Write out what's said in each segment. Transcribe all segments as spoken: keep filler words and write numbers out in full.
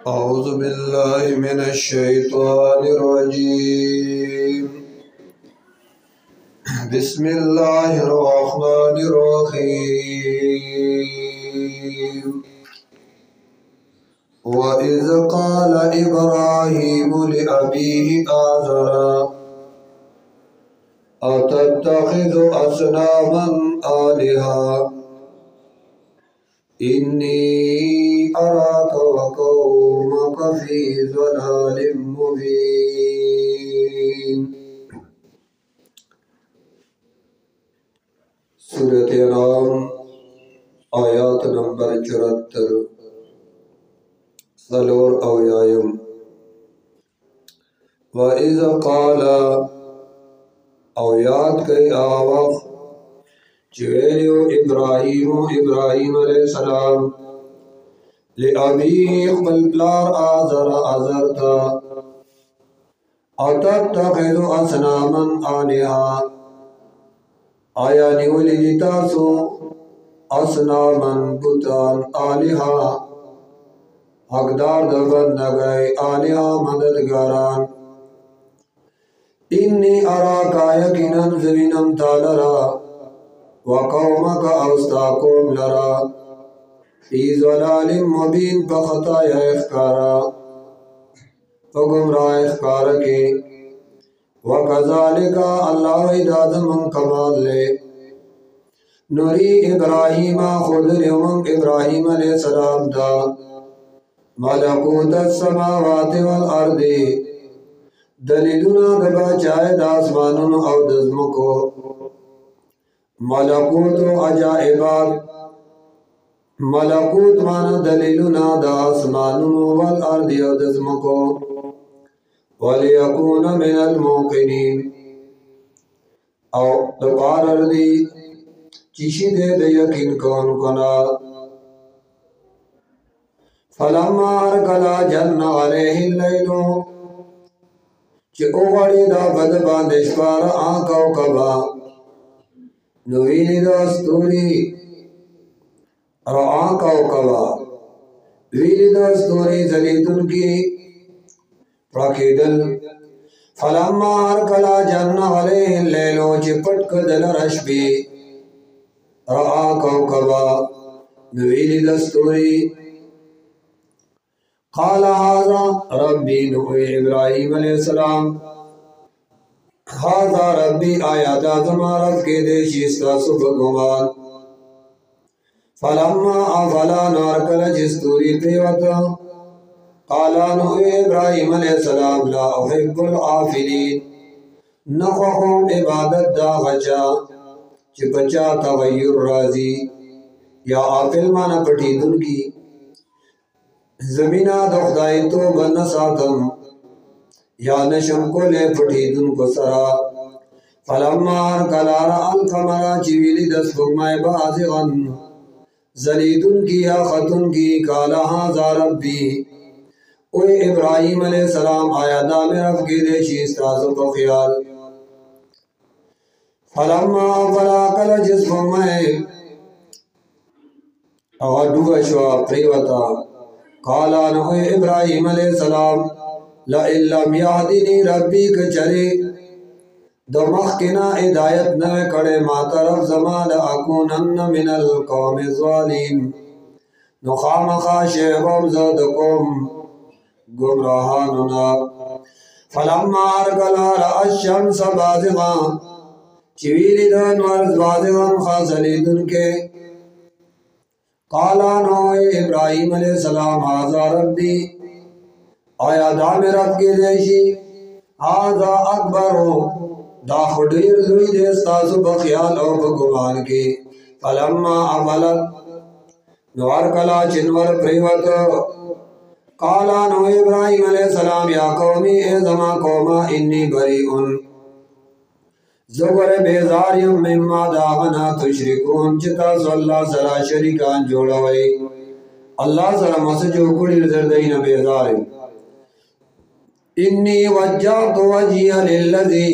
أعوذ بالله من الشيطان الرجيم بسم الله الرحمن الرحيم وإذ قال إبراهيم لأبيه آزر أتتخذ أصناما آلهة إني أراك وقومك في ضلال مبين सूरत नाम आयात नंबर चौहत्तर सलोर अवयायम व इज़ क़ाल अवयात कई आवफ चवेलियो इब्राहिम इब्राहिम अलैहिस्सलाम ले अबी मलप्लार आज़र आज़र था अतत्तखिज़ु असनामन आलिहा आया निवली तासो असनामन बुतान आलिहा हकदार दबन नगए आलिहा मददगारान इन्नी अराका यकीनन ज़मीनम तालरा व कौमक औस्ता कौम लरा फी ज़लालिम मुबीन बखताया इख्कारा फगुमराह इख्कार के वकज़ालिका अल्लाह इदाज़मन कमाल ले नूरी इब्राहीम खुद उमंग इब्राहीम अलैहिस्सलाम दा मलकूत अस्समावाति वल अर्दी दलीलुना दबा चाहे दासमानुन और दज़मुको मलकूत अजाइबात मलकूत माना दलीलुना दासमानुन वल अर्दी और दज़मुको वलियकून मिनल मुक़िनीन और दबार अर्दी चिशी दे दे यकीन कौन कोना फलम्मा अरकला जन्ना अलैहि लैलो चे उगड़ी दा बद बांदिश पार आंखों कबा नुवीली दस्तूरी और आंखों कबा वीली दस्तूरी जलीतुन की प्रकीदल फलम्मा अरकला जन्ना अलैहि लैलो चे पटक दल रशबी और आंखों कबा नुवीली दस्तूरी क़ाल हाज़ा रब्बी नुए इब्राहीम अलैहिस्सलाम हाज़ा रब्बी आया दाज़मा रब के देशिस्ता सुबह गुमान फलम्मा अफला नारकल जिस्तूरी प्रिवता क़ाला नुए इब्राहीम अलैहिस्सलाम ला उहिब्बुल आफिलीन नख़ुम इबादत दा गचा चिपचा तगय्युर राजी या आफिल माना पटी दुनकी ज़मीना दख्दाई तो बन सातम या नशम को ले फटी दुन को सरा फलम्मा कलारा अल कमरा चिविली दस बुमाए बाज़िगन ज़लीदुन की या खतुन की काला हाज़ा रब्बी ओए इब्राहीम अलैहिस्सलाम आया दा मेरा की देशी इस्ताज़ो को ख्याल फलम्मा फला कल जिस बुमाए और दुआ शवा प्रिवता काला नहुए इब्राहीम अलैहिस्सलाम ला इल्लम याहदिनी रब्बी के चले दमख किना हिदायत न करे मातरफ जमाल अकूनन्न मिनल कौम ज़ालिम नुखाम खाशे गम ज़दकुम गुमराहानुना फलम्मा अरकला रअश-शम्स बाज़िगा चिवीली दन वर्ज़ बाज़िगन खाज़लीदुन के काला नोए इब्राहीम अलैहिस्सलाम हाज़ा रब्बी आया दा मेरा के देशी हाज़ा अकबर हो दा खुदीर लुई देस्ता सुबह ख्याल और गुमान के फलम्मा अमलत नवार कला चिन्वर प्रिवत काला नोए इब्राहीम अलैहिस्सलाम या कौमी ए ज़मा कौमा इन्नी बरीउन ज़ुबर बेज़ारियम मिम्मा दागना तुश्रिकून चिता सल्ला सरा शरीकान जोड़ा वही अल्लाह सरा मसे जो कुड़ी ज़रदई न बेज़ारियम इन्नी वज्जहतु वजहिया लिल्लज़ी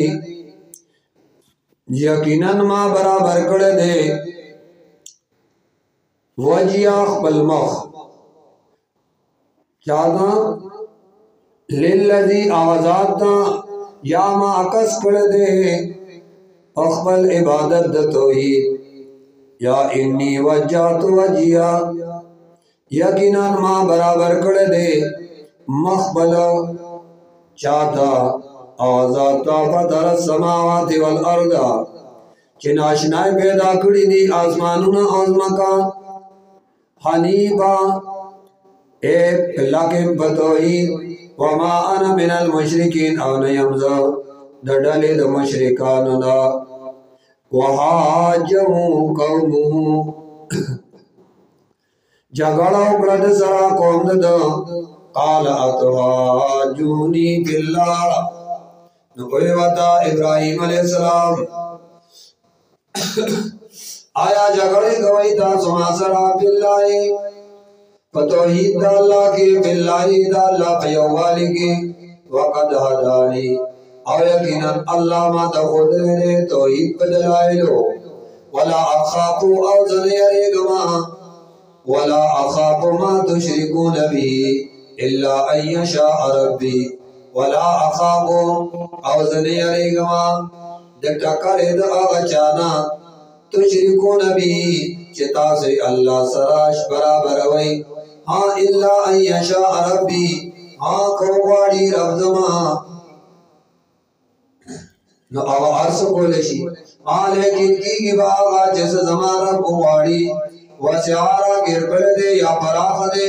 यकीनन मा बराबर कर दे वजिया खपल मख चाहता लिल्लज़ी आज़ाता या माकस कर दे अखबल इबादत द तौहीद या इन्नी वज्जातु वजिया यकीनन माँ बराबर कर दे मखबल चाहता आज़ाता फतर समावाति वल अर्दा चिनाशनाए पैदा करी दी आसमानुना आज़मका हनीफा एक लकिम बतौहीद वमा अना मिनल मुशरिकीन और नयमज़ा दडले द मुशरिकानुना वहाजहू कौमुहू झगड़ा उकड़द सरा कौम द काल अतहाजूनी बिल्लाह नुबुव्वता इब्राहिम अलैहिस्सलाम आया झगड़े गवाही था समासरा बिल्लाही फतौहीद दा अल्लाह के बिल्लाही दा अल्लाह पयवाली के वक़द हदानी और यकीनन अल्लाह मा तखुद ने तौहीद पर दलाइलो वला अखाफु और ज़लियरे गमा वला अखाफु मा तुशरिकून बिही इल्ला अन यशा रब्बी वला अखाफु और ज़लियरे गमा दटकरे द अगचाना तुशरिकून बिही चिता से अल्लाह सराश बराबर वही हाँ इल्ला अन यशा रब्बी हाँ कौवाड़ी रब्ज़मा न अब अर्स कोलेशी हाँ लेकिन की की बागा जैसे ज़माना कौवाड़ी वस्यारा गिर पड़े दे या पराख दे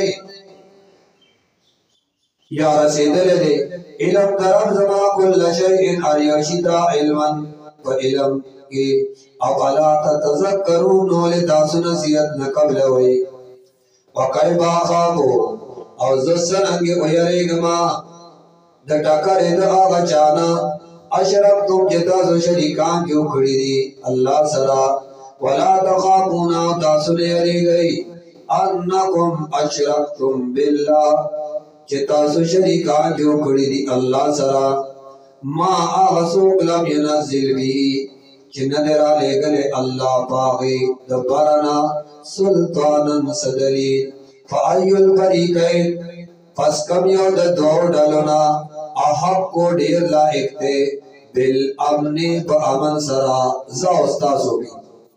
या रसीद ले दे इलम तरफ ज़मा कुल शैइन अरियशिता इल्मन व इलम की अफला ततज़क्करून नोले दासु नसीहत न कबल हुई वकई बाखाबो और ज़सन अंगे उयरे गमा दटकर इद आगा चाना अशरफ तुम जिता सो शरीकान क्यों खड़ी दी अल्लाह सरा वला तखाफूना तासुने अली गई अन्नकुम अशरफतुम बिल्लाह जिता सो शरीकान क्यों खड़ी दी अल्लाह सरा मा आगसुक लम युनज़िल बिही चिन्नदरा ले गले अल्लाह पागी दबरना सुल्तानन सदलील फ़अय्युल फरीक़ैन फस कम यो द दो डलना अहक को ढेर लायक थे बिल अमने ब अमन सरा ज़ाउस्ता सोगी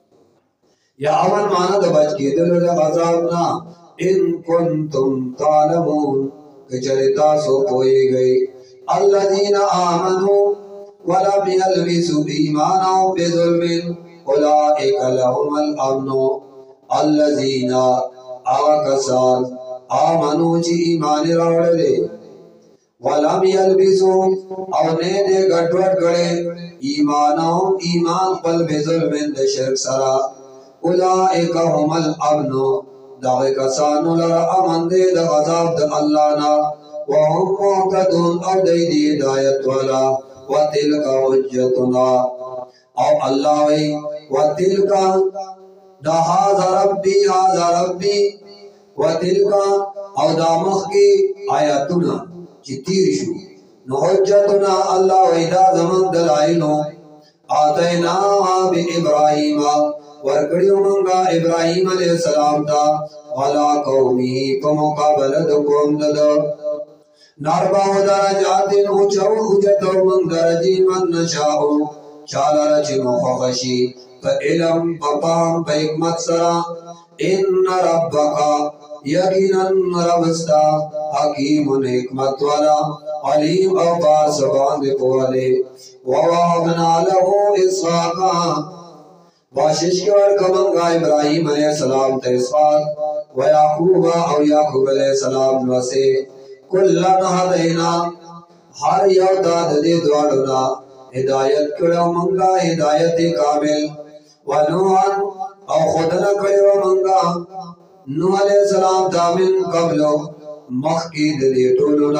या अमन माना द बच के दिल द अज़ाब ना इन कुंतुम तालमून के चरिता सो पोए गए अल्लज़ीना आमनू वलम यल्बिसू ईमानहुम बिज़ुल्मिन उलाइका लहुमुल अम्नु अल्लज़ीना आकसान आमनू ची ईमान रावड़े वलम यल्बिसू औने दे गठवट गड़े ईमानहुम ईमान पल बिज़ुल्मिन दे शिर्क सरा उलाइका हुमुल अम्नु दावे कसानु लरा अमन दे द गज़ाब द अल्लाह ना वहुम मुहतदून और दे दी हिदायत वाला वतिलका हुज्जतुना और अल्लाह वही वतिलका दा हाज़ा रब्बी हाज़ा रब्बी वतिलका और दा मुख्की आयतुना चित्तीरिशु न हुज्जतुना अल्लाह वही दा ज़मन दलाइलो आतैना बि इब्राहीमा वरकड़ियों मंगा इब्राहीम अलैहिस्सलाम ता वाला कौमी पमुकाबलद कौम दलो नारबा दरजातिन ऊंचा उजतो मन दरजी मन नशाओ चाला रचिनो खशी फइलम पपाम हिकमत सरा इन रब्बका यकीनन रब्स्ता हकीमुन हिकमत वाला अलीम और बार सबान दे पोले ववाबना लहू इसहाका बाशिश के वर कमंगा इब्राहिम अलैहिस्सलाम ते इसहाक व याकूब और याकूब अलैहिस्सलाम वसे कुल्लन हदैना हर यौदाद दे द्वाडुना हिदायत करो मंगा हिदायत कामिल व नूहन और खुदना करो मंगा नूह अलैहिस्सलाम तामिन कबलो मखकीद दे टोलुना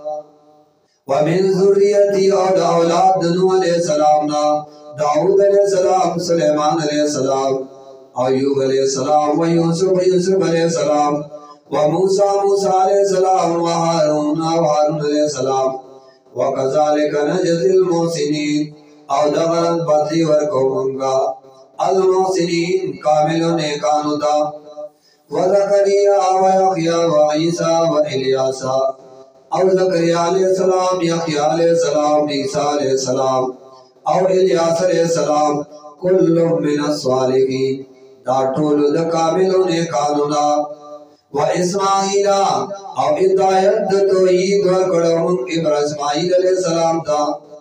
व मिन ज़ुर्रियती और औलाद नूह अलैहिस्सलाम ना दाऊद अलैहिस्सलाम सुलेमान अलैहिस्सलाम अय्यूब अलैहिस्सलाम व यूसुफ यूसुफ अलैहिस्सलाम व मूसा मूसा अलैहिस्सलाम व हारून हारून अलैहिस्सलाम व कज़ालिका नजज़िल मुहसिनीन और दगरन बदली वर को मंगा अल मुहसिनीन कामिलों ने कानुता व ज़करिया व यहया व ईसा व इलियासा और ज़करिया अलैहिस्सलाम, यहया अलैहिस्सलाम, ईसा अलैहिस्सलाम और इलियास अलैहिस्सलाम कुल्लुम मिनस्सालिहीन दा टोलु द कामिलों ने कानूना व इस्माईला और हिदायत तौहीद व कड़म इब्राहिम अलैहिस्सलाम दा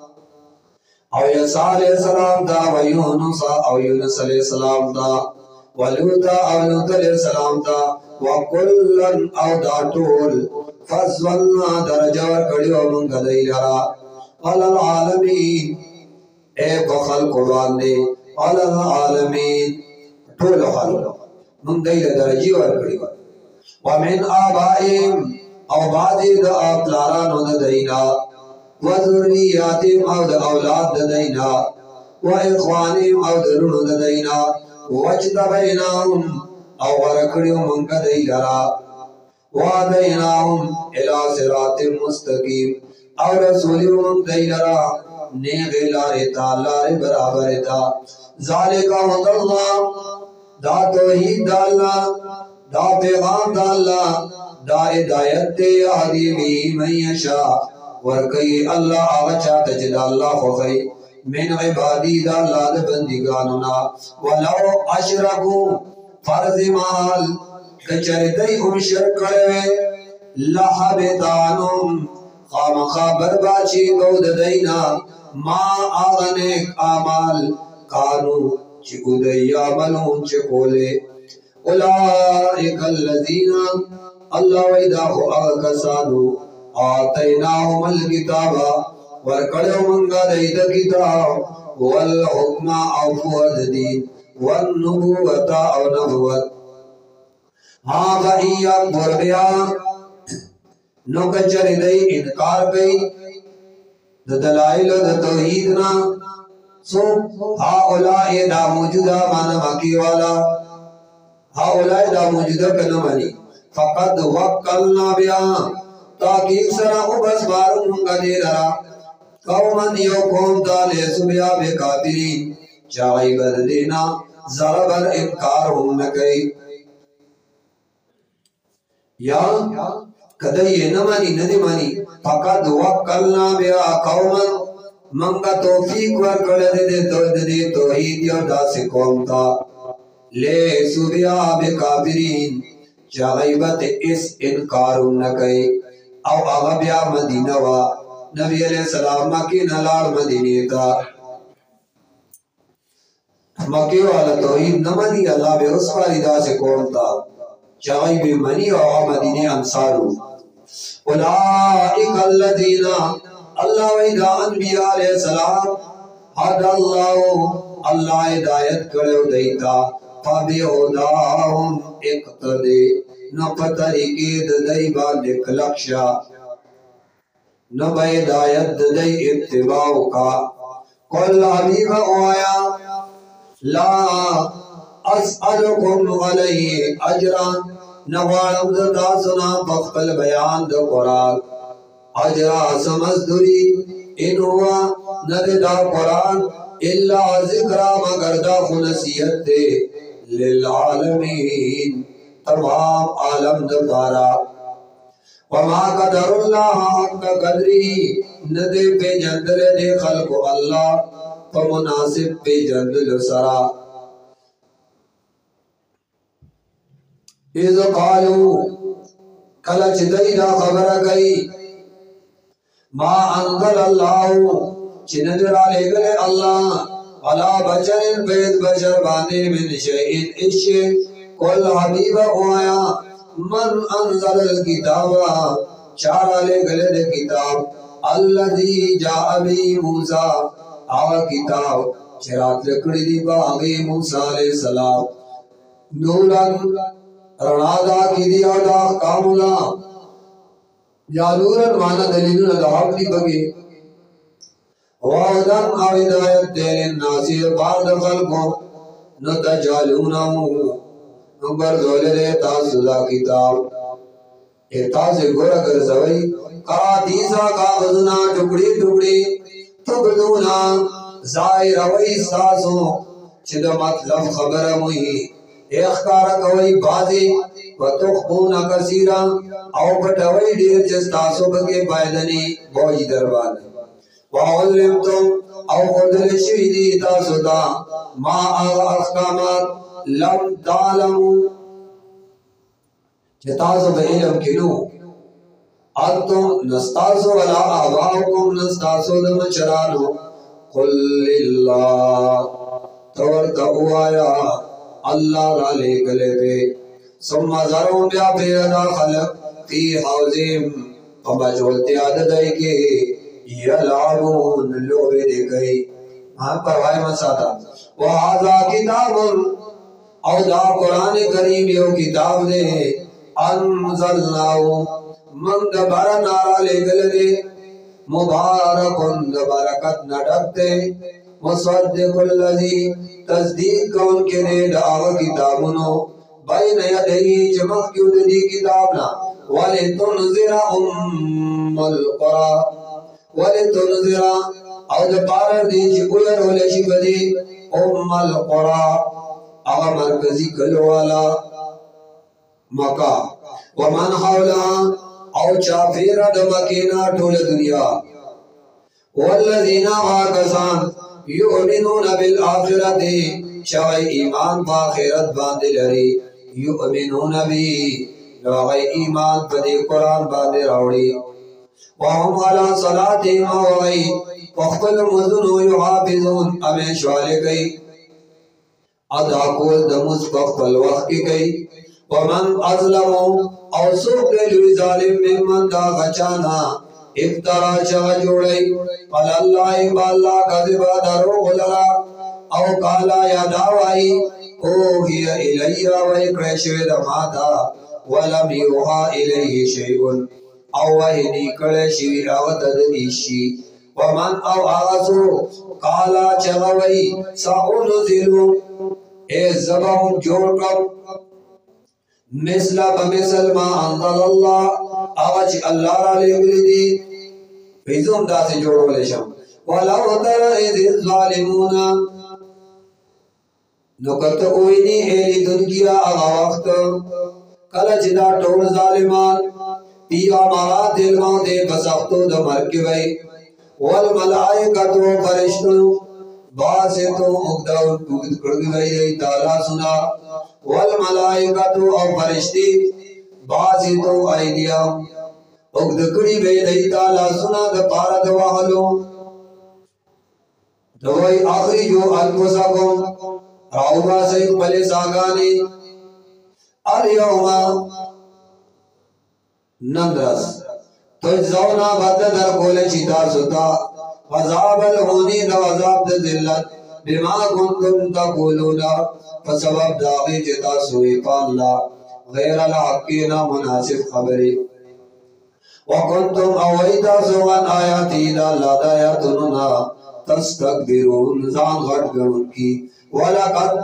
और यसा अलैहिस्सलाम दा व यूनुस और यूनुस अलैहिस्सलाम दा व लूता और लूत अलैहिस्सलाम दा व कुल्लन और दा टोल फज़लना दरजा वर कड़ियो मन गदैलरा अलल आलमीन ए बखल कुरान ने अलल आलमीन टोल खल मन दैल दरजी वर कड़ियो व मिन आबाइम और बाजी द अपलारा नो दैना व ज़ुर्रियातिम और द औलाद दैना व इख्वानिम और द रुन दैना वजतबैनाहुम और वरकड़ियो मन गदैलरा वादैनाहुम इला सिरातिल मुस्तकीम और रसूलियों दैलरा नेगे लारे तालारे बराबर था ज़ालिका हुदल्लाह दा तौहीद दाल्ला दा पैगाम दाल्ला दा हिदायत दे आदि भी मैं यशा वर कई अल्लाह आवचा तजद अल्लाह खोई मिन इबादी दाल्ला द बंदिगानुना वलो अशरकू फर्ज माल कचरदई उम शिरक करे लहबतानुम खामखा बर्बाची गौद दैना मा आगने आमाल कानू चिकुदैया मलून चिकोले उलाइकल लज़ीना अल्लाह वैदा हो आगकसानु आतैनाहुमल किताबा वरकड़ो मंगा दैद किताब वल हुक्मा औ फुअद दीन वन नुबुवता औ नबुवत हाँ भाई आप बुरबिया नो कचरे दई इनकार कई द दलाइल द तौहीद ना सो हाँ उलाए दा मौजूदा माना मकी वाला हाँ उलाए दा मौजूदा कनो मनी फकद वक्कलना बिया ताकि सरा उबस बारू मुंगा दे लरा कौमन यो कौम दाले सुबिया बेकाबिरीन चाई बद देना जरा बर इनकार हम न कई या कदे ये न मानी नदी मानी फकद वक्कलना बिया कौमन मंगा तौफीक वर कड़े दे दे तो दे दे तौहीद या दासे कौम था ले सुबिया बेकाबिरीन चाइबत इस इनकार न कई औ अगबिया मदीना वा नबी अलैहि सलाम की नलाड़ मदीने था मक्के वाला तौहीद न मानी अल्लाह बे उस वाली दासे कौम था चाई बे मनी और मदीने अंसारू उलाइक अल्लज़ीना अल्लाह वैदा अनबिया अलैहि सलाम हदल्लाहु अल्लाह हिदायत करो दैता फबिहुदाहुम इक्तदे न पतरिके दई बालिक लक्ष्या न हिदायत दई इत्तिबाउ का कुल हबीब आया ला अस्अलुकुम अलैहि अजरा नवालम दा सुना बखल बयान द कुरान अजरा समझदुरी इन हुआ नदा कुरान इल्ला जिक्रा मगर दा नसीहत दे लिल आलमीन तमाम आलम दबारा वमा कदरुल्लाह हक कदरी नदे पे जंदले दे खल्क अल्लाह तो मुनासिब पे जंदल सरा इज़ क़ालू कल चिदैदा खबर गई मा अंज़ल अल्लाहु चिनजरा ले गए अल्लाह अला बचन बेद बशर बाने में शैइन इश्य कुल हबीब आया मन अंज़ल किताबा चारा ले गए दे किताब अल्लज़ी जाअ बि मूसा आवा किताब चिरात लकड़ी दी बागे मूसा अलैहि सलाम नूरन रणादा की दिया दा कामुला या नूरन माना दलील दा हबली बगे वादन आविदायत देन नासिर बाद खल्को न तजालूना नंबर दोले तासुदा किताब ए तासे गोरा कर सवई का तीसा का वजना टुकड़ी टुकड़ी तुबदूना जाहिर वही सासो चिद मतलब खबर मुई اخکارا کوئی بازی و تخبون کثیرا او پٹوئی دیر چستاسو بکی پایدنی بوجی دربان وعلمتم او خدل شویدی تاسو دا ما آغا احکامات لم تعلمو چتاسو با علم کنو انتم نستاسو ولا آباؤکم نستاسو دا مچرانو قل للہ تورتا اوایا اللہ را لے گلے پہ ثم ذرون بیا پیدا خلق فی حوزیم فمجولتی عددائی کے یلعبون لوبے دے گئی ہاں پروائے مساتا وَحَذَا کتاب او دا قرآن کریم یو کتاب دے انزلناو من دبارا نارا لے گلے مبارکن دبارکت نڈکتے مصدق اللذی تصدیق کون کے دے دعوی کتابنو بین یدہی چمک کیوں دی کتابنا وَلِتُنْزِرَ أُمَّ الْقُرَى وَلِتُنْزِرَ او دپارر دی چکویر ولشی بدی ام القرى اغا مرکزی کلوالا مکہ ومن حولا او چافیر دمکینا ٹول دنیا والذین آکسان یؤمنون بالآخرت شوی ایمان باخرت باندے لری یؤمنون بی لغی ایمان پدی قرآن باندے راوڑی وهم علی صلاتهم وغی وقتل مزنو یحافظون امیش والے گئی ادا کول دمس وقتل وقت کی گئی ومن اظلمو او سوک دلوی ظالم ممن دا غچانا افترا چغ جوڑی قل اللہ باللہ کذبا دروغ لرا او قالا یا دعوائی اوہی الیہ ویکرشوی دماتا ولم یوحا الیہ شیئن او وحنی کڑشوی اغتد ایشی ومن او آغازو قالا چغوی سعنزلو اے زبان جوڑ کم مثلا بمثل ما انزل اللہ آغاچ اللہ را لگلی دی فیزم دا سے جوڑو لشم وَلَوْ تَرَ اِذِ الظَّالِمُونَ نکت اوینی ایلی دنگیا آغا وقت کلچ دا ٹول ظالمان پیا مرات الموت بسختو دا مرکبئی والملائکتو فرشتو باسطو مقداؤ کردگئی تعالیٰ سنا والملائکتو او فرشتی باسطو ایدیام اگدکڑی بیدئی تعالیٰ سنا دا پارد وحلو دوئی آخری جو انفسکم راؤبا سید پلے ساگانی الیوما نندرس تجزونا بددر کولے چیتا ستا وذاب الہونی دا وذاب دا ذلت بما کنتم تقولونا فسبب داغی چیتا سوئی پاللہ غیر الحقینا مناسب خبری وکنتم اویتا سوان آیاتی دا اللہ دا یتننا تستقبرون زان غٹ گرن کی وَلَقَدْ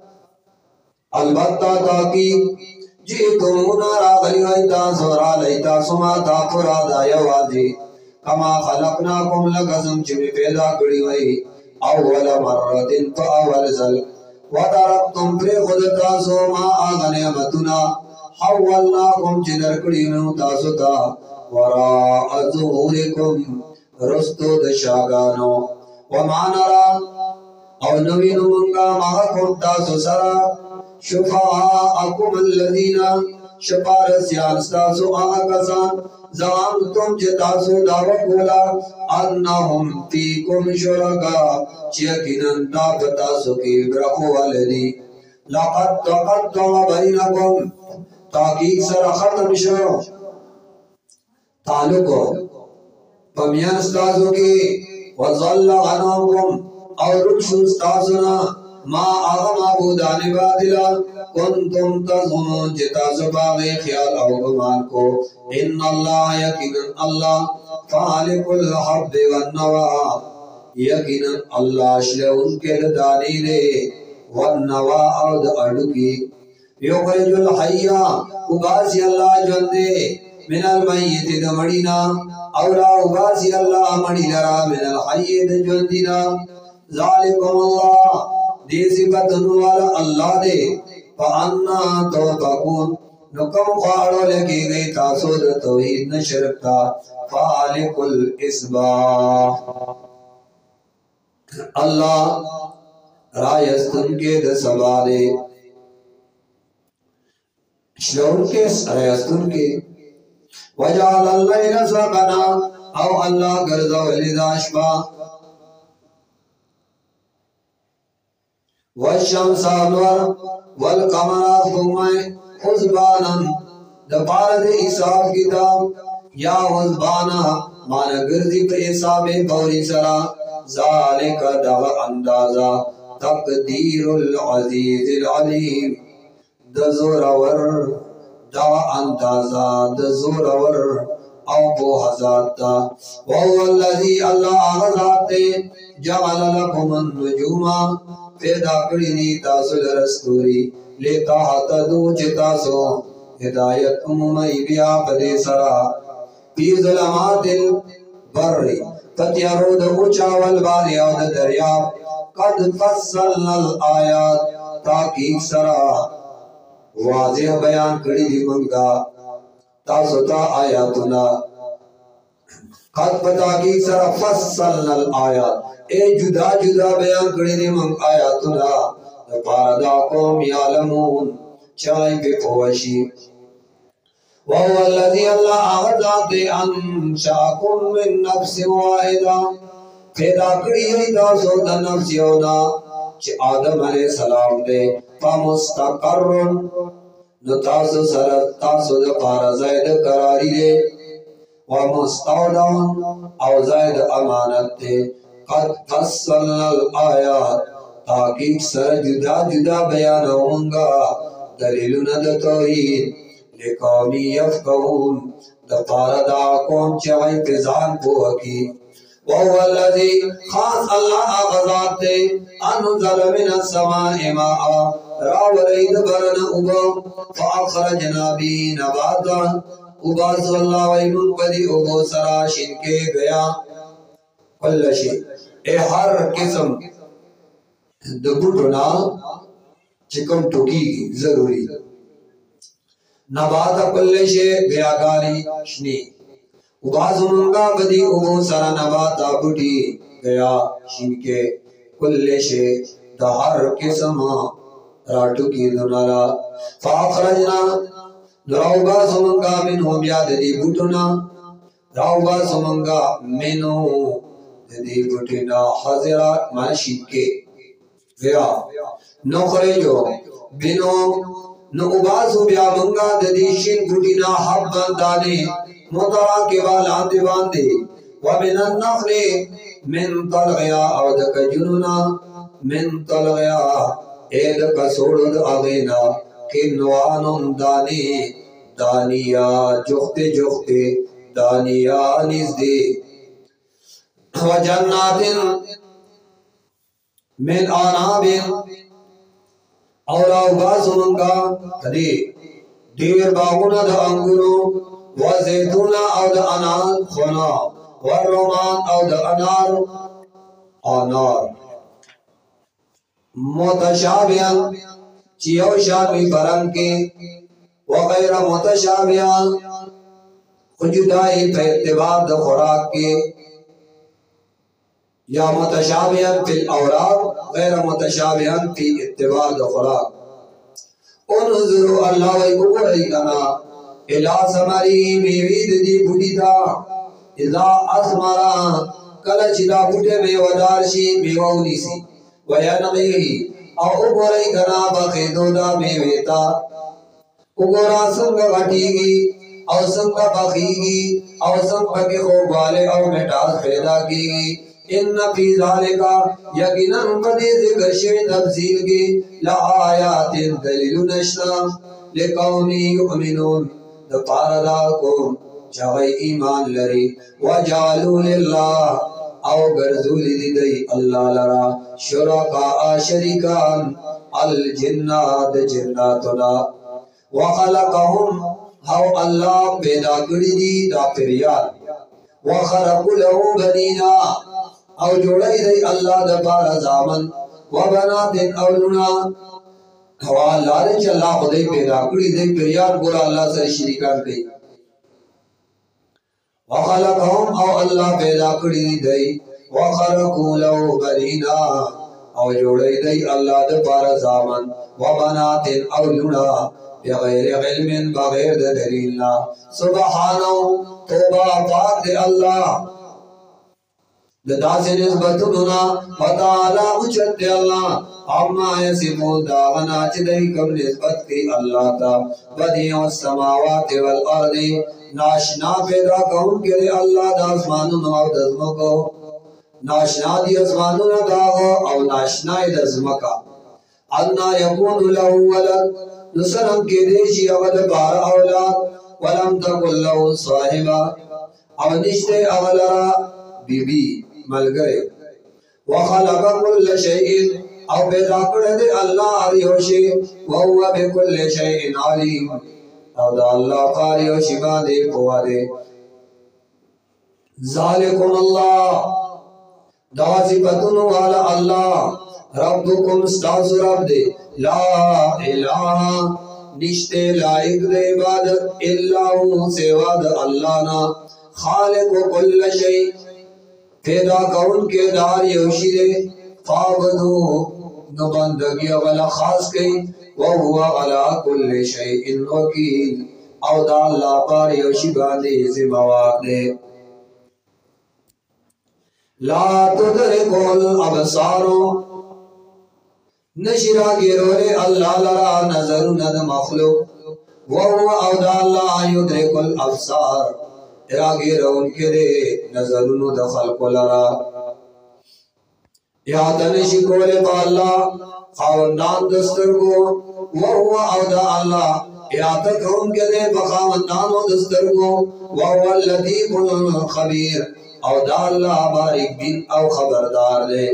البتہ تاکی جئتمونا راغلی ویتا سورا لیتا سماتا فرادا یوازی کما خلقناکم لگزم چمی پیدا کری وی اول مرتن فا اول زل وَتَرَقْتُمْ پری خودتا سوما آغا نعمتنا حولناکم چنر کری میں تاسوتا وراء ظهورکم رستو دشاگانو وما نرا او نوین منگا ماکم تاسو سرا شفاعاکم الذین شپارسیان ستاسو آکسان زعمتم چه تاسو دعوت بولا انہم فیکم شرکا چیکنن تافتاسو کی برخو والدی لقد تقطع بینکم تاکیق سر ختم شو تعلقو پمیان ستاسو کی وظل غنوکم اور رکشن ستاسونا ما آغا معبودان باطلا کنتم تظنون جتا زباغی خیال او گمان کو ان اللہ یقیناً اللہ فالق الحب والنوا یقیناً اللہ شلے ان کے دانی دے والنوا او دا اڑکی یخرج الحیہ اگاسی اللہ جندے من المیت دمڑینا اولا اگاسی اللہ مڑی لرا من الحیت جندینا ذالکم اللہ دی صفتن والا اللہ دے فأنا توفقون نکم خوارو لگی گئی تاسو د توحید نه شرک تا فالق الاسباح اللہ رایستن کے د سبا دے شعور کے رایستن کے وجعل اللیل سکنا او اللہ گرزا ولیداشبا والشمس انور والقمر ثم حسبانا دپار دے حساب کتاب یا حسبانا مانا گردی پہ حساب فوری سرا ذالک دغ اندازہ تقدیر العزیز العلیم دزورور دغ اندازہ دزورور او بو حضاتا وهو الذي اللہ آغذات جعل لکم النجوما پیدا کردی تاسو لرستوری لیتا حتدو چتاسو ہدایت امومی بیا پدی سرا پی ظلمات البر فتیارو دو چاول باری او دریاب قد فصلنا الآیات تاکیق سرا واضح بیان کری دی منگا تاسو تا آیاتنا قد تاکیق سرا فصلنا الآیات اے جدا جدا بیان کری دی منگ آیاتنا پاردا قوم یعلمون چاہی پہ پوشی وَهُوَ الَّذِي اللَّهَ آغذات انشاءکم من نفس واحدا پیدا کری ہے تاسو دا نفس یونا چی آدم علیہ السلام دے فَمُسْتَقَرٌ نو تاسو سرد تاسو دا پارا زائد قراری دے وَمُسْتَوْدَعٌ او زائد امانت دے قد فصلنا الآیات تاکیق سر جدا جدا بیان ہونگا دلیلون دا توحید لقومی یفقہون دا پاردا قوم چاہی پزان پوہکی وَهُوَ الَّذِي خاص اللہ آغذات دے انزل من السماء ماء راورید برن ابا فاخرجنا بی نباتا ابا صلی اللہ ویمن پدی ابو سراشن کے گیا کل شی اے ہر قسم دبوٹنا چکم ٹوکی ضروری نبات کل شے گیا گالی شنی اباز منگا بدی ابو سرا نباتا بوٹی گیا شن کے کل شے دہر قسم راتو کی دنالا فاخرجنا راو با سمنگا منہم یاد دی بوٹنا راو با سمنگا منو دی بوٹنا حضرہ ماشن کے گیا نخرجو بنو نو اباسو بیا منگا ددیشن بوٹینا حبن دانے مطرا کے والا دیوان دے ومن النخل من طلغیا او دک جنونا من طلغیا اید کا سوڑد اغینا کنوانم دانے دانیا جختے جختے دانیا نزدے وجنات من آناب اور آوگاز منگا کدی دیر باغونا دا انگورو وزیتونا او دا انار خونا والرومان او دا انار انار متشابیان چیو شابی برنگ کے وغیر متشابیان خجدائی پہ اتبار دا خوراک کے یا متشابہن فی الاوراق غیر متشابہن فی اتباع دخلاق انظروا اللہ وی اگوڑی کنا الہ سمری میوید دی بودی دا اذا اسمرا کلچ دا بوٹے میں ودارشی میوونی سی وینغیہی او اگوڑی کنا بخیدو دا میویتا اگوڑا سنگ غٹیگی او سنگ بخیگی او سنگ بکی خوب والے او مٹاس پیدا کیگی ان فی ذالکا یقینا قدی ذکر شوی تفصیل کی لآیات دلیل نشنا لقومی یؤمنون دپاردا قوم چاہی ایمان لری وجعلوا للہ او گرزول دی اللہ لرا شرکاء شریکان الجنات جناتنا وخلقهم او اللہ پیدا کری دی دا پریان وخرق له بنینا او جوڑائی دی اللہ دا پارا زامن و بنات اولنا हवा लारे च अल्लाह खुदे पैदा करी दे पेरियार बोला अल्लाह से शरीकान कई वखलकहुम औ अल्लाह पैदा करी दे वखरकू लहू बनीना औ जोड़े दे अल्लाह दे पार जामन व बनातिन औ लुड़ा बगैर इल्मिन बगैर दलील सुबहानहू तौबा पाक दे अल्लाह ददा से निस्बतुना वताला उचत अल्लाह अम्मा यसिफून दावना चिदई कम निस्बत की अल्लाह ता बदियों समावाति वल अर्दी नाशना पैदा कौन के लिए अल्लाह दा आसमानों और दज़मों को नाशना दी आसमानों ना दागो और नाशना दज़मों का अन्ना यकून लहू वलद नुसरम के देशी अवद बार औलाद वलम तकुल लहू साहिबा और निश्ते अवलरा बीबी मल गए वखलक कुल्ल शैइन और पैदा कर दे अल्लाह हर योशे वहुवा बिकुल्ल शैइन अलीम और अल्लाह हर योशे बादे पोवादे ज़ालिकुम अल्लाह दासिबतुन वाला अल्लाह रब्बुकुम स्तासु रब दे ला इलाहा निश्ते लाइक दे इबादत इल्लाहु सिवा द अल्लाह ना खालिक कुल्ल शै पैदा कौन के दार योशिदे फाबदू न बंदगी वाला खास कई वो हुआ अला कुल्ले शैइन वकील और दा अल्लाह पर योशि बांधे जिम्मेवार दे ला तुदरिकुल अबसारो नशिरा गिरोरे अल्लाह लरा नजर नद मखलूक वो हुआ और दा अल्लाह युदरिकुल अबसार इरागे रौन के दे नजरुनु दखल को लरा या तनिशी कोले पा अल्लाह खावंदान दस्तर को वो हुआ औदा अल्लाह या तक रौन के दे बखावंदान व दस्तर को वो हुआ लतीफुल खबीर औदा अल्लाह बारिक बिन औ खबरदार दे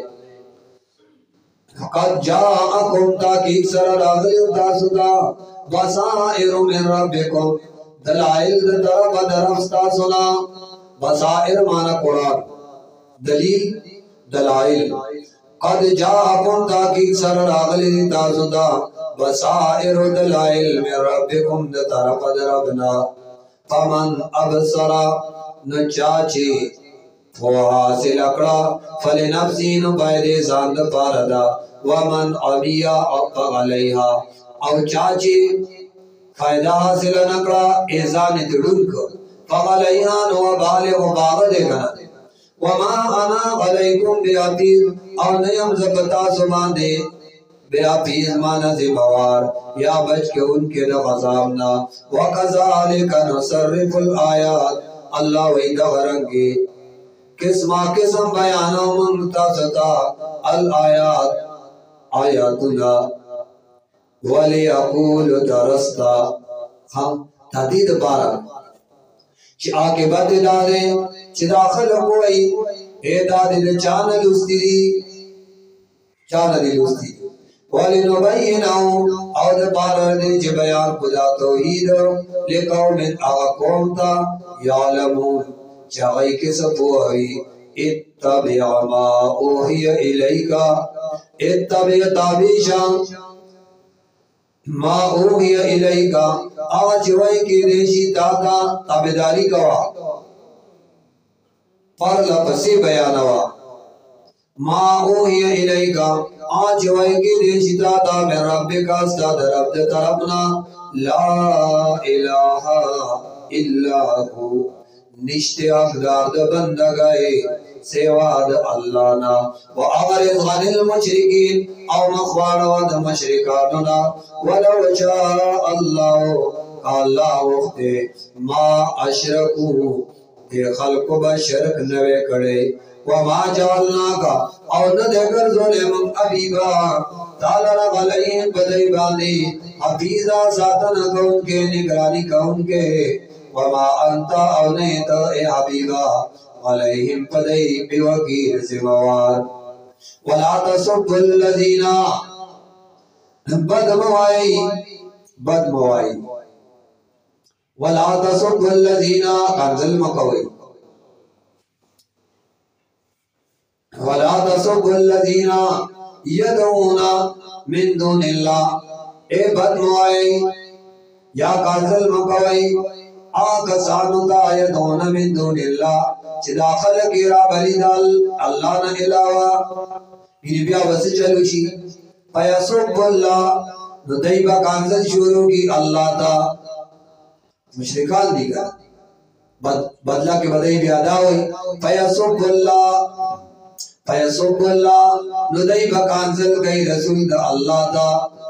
कद जाअकुम ताकीक सर रागली उतासुदा बसाइरु मिन रब्बिकुम दलाइल तरफ दरफ्ता सुना बसाइर माना कुरान दलील दलाइल कद जाअकुम ताकीक सर रागली तासुदा बसाइर दलाइल मिन रब्बिकुम तरफ दरबना फमन अबसरा न चाची वहा से लकड़ा फले नफ्सी न पैदे सांद पारदा वमन अबिया अकलैहा और चाची फायदा हासिल नकड़ा एजान तिडुंक फगलैहा नो बाले वो बाग देखना वमा अना अलैकुम बिअतीज और नयम ज़बता सुमान दे बेअतीज माना ज़िम्मेवार या बच के उनके दग़ाज़ामना वकज़ालिका नुसर्रिफुल आयात अल्लाह वही दग़रंगे किस्मा किस्म बयानों मुंतज़ता अल आयात आयातुना वली अकूल दरस्ता हाँ तादीद बारा ची आके बाद दादे ची दाखल कोई ए दादे दे चानल उस्ती चानल उस्ती वली नुबय्यिनहु और बारा दे ची बयान खुदा तौहीद लिकौमिन आक़ौम ता यालमून चाहे के सपोई इत्तबिअ मा उहिय इलैका इत्तबिअ ताबीशा मा उहिय इलैका आज वही के देशी ताता ताबेदारी कवा पर लपसी बयानवा मा उहिय इलैका आज वही के देशी ताता में रब्बिका साद रब तरफना ला इलाहा इल्ला हु निश्ते अक़दार द बंदगाए सेवाद अल्लाह ना व अगरिज़ गनिल मुशरिकीन औ मखवान व द मुशरिकानुना वलौ शाअ अल्लाह अल्लाह वक्ते मा अशरकू ये खल्क़ बशरक नवे करे व मा जअलना का और न देकर ज़ुलिम अबीबा ताला गलैहिम बदई बांधी हफीज़ा सातन कौन के निगरानी कौन के वमा अंता अवनेत ए हबीबा अलैहिम पदई बिवकील जिम्मेवार वला तसुब्बुल लज़ीना बदमवाई बदमवाई वला तसुब्बुल लज़ीना कंज़ल मकवी वला तसुब्बुल लज़ीना यदऊना मिन दुनिल्लाह اے بدموائی یا کازل مکوئی آقا سانو تا یدون من دون اللہ چی داخل کی را بلیدال اللہ نا علاوہ یعنی بیا بس چلوشی فیسب اللہ نو دیبا کانزل شروع کی اللہ تا مشرکان دیگا بدلا کے بدئی بھی ادا ہوئی فیسب اللہ فیسب اللہ نو دیبا کانزل گئی رسول دا اللہ تا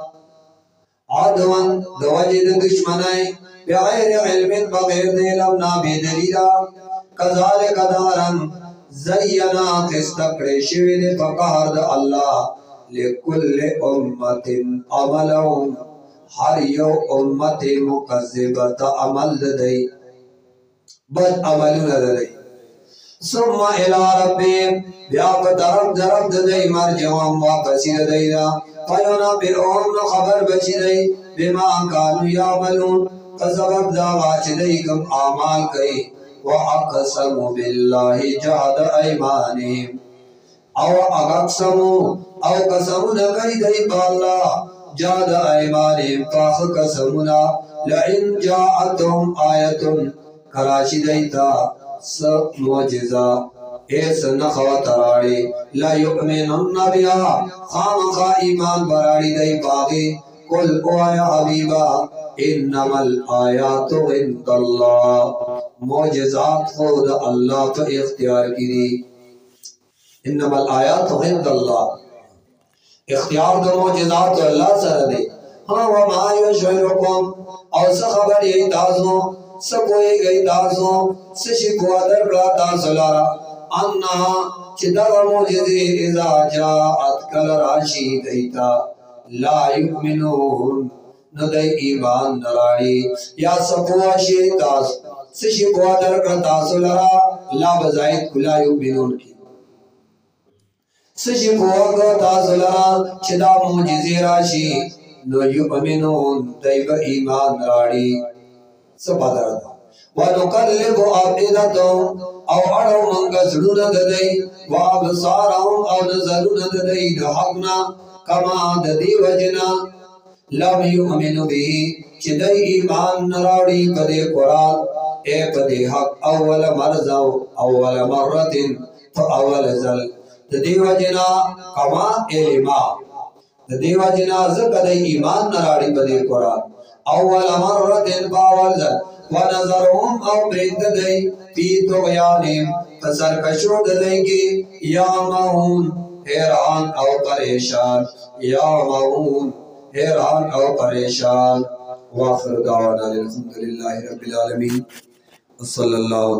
عدوان دوجد دشمنائی بغیر علم بغیر دلم نابی دلیلا کذالک دارن زینا خستکڑے شوید فقہر دا اللہ لکل امت عملهم ہر یو امت مقذبت عمل دی بد عملون دی ثم الى ربیم بیاق طرف درب دی مرجوان واپسی دینا فیونا بیرون خبر بچی دی بما کانو یعملون فسبب دا واچ دی کم آمال کئی وَأَقْسَمُ بِاللَّهِ جَهْدَ أَيْمَانِهِمْ او اقسمو او قسمنا کئی دی پالا جاد ایمانیم پاخ قسمنا لئن جاعتهم آیتن کراشی دیتا سب موجزہ ایس نخو تراڑی لا یؤمنن بیا خامخا ایمان براڑی دی باغی قل او یا حبیبا انما الآیات عند اللہ موجزات خود اللہ تو اختیار کی دی انما الآیات عند اللہ اختیار دو موجزات تو اللہ سر دے ہاں وما یشعرکم اور سخبر یہی تازوں سکوئی گئی تازوں سشکوا درکلا تازو لارا انہا چدر موجزی اذا جاعت کل راشی دیتا لا یؤمنون ندائی ایمان نراڑی یا سکوا شی تاز سشکوا درکلا تازو لارا لا بزائد کلا یؤمنون کی سشی پوگا تازلرا چدا موجزی راشی نو یؤمنون دیب ایمان راڑی سپا دردا ونقلب آفئدتهم او اڑو منگا زڑون ددئی وابصارهم او نظرون ددئی دحقنا کما ددی وجنا لم یؤمنو بھی چدئی ایمان نراڑی پدے قرآن اے پدے حق اول مرزو اول مرت فاول زل دیو جنا کما علما دیو جنا زکدی ایمان نراڑی بدی قرآن اول مرت باول زد ونظرهم او برد دی فی تغیانیم فسرکشو دی کی یا مہون حیران او پریشان یا مہون حیران او پریشان واخر دعوانا الحمدللہ رب العالمین صلی اللہ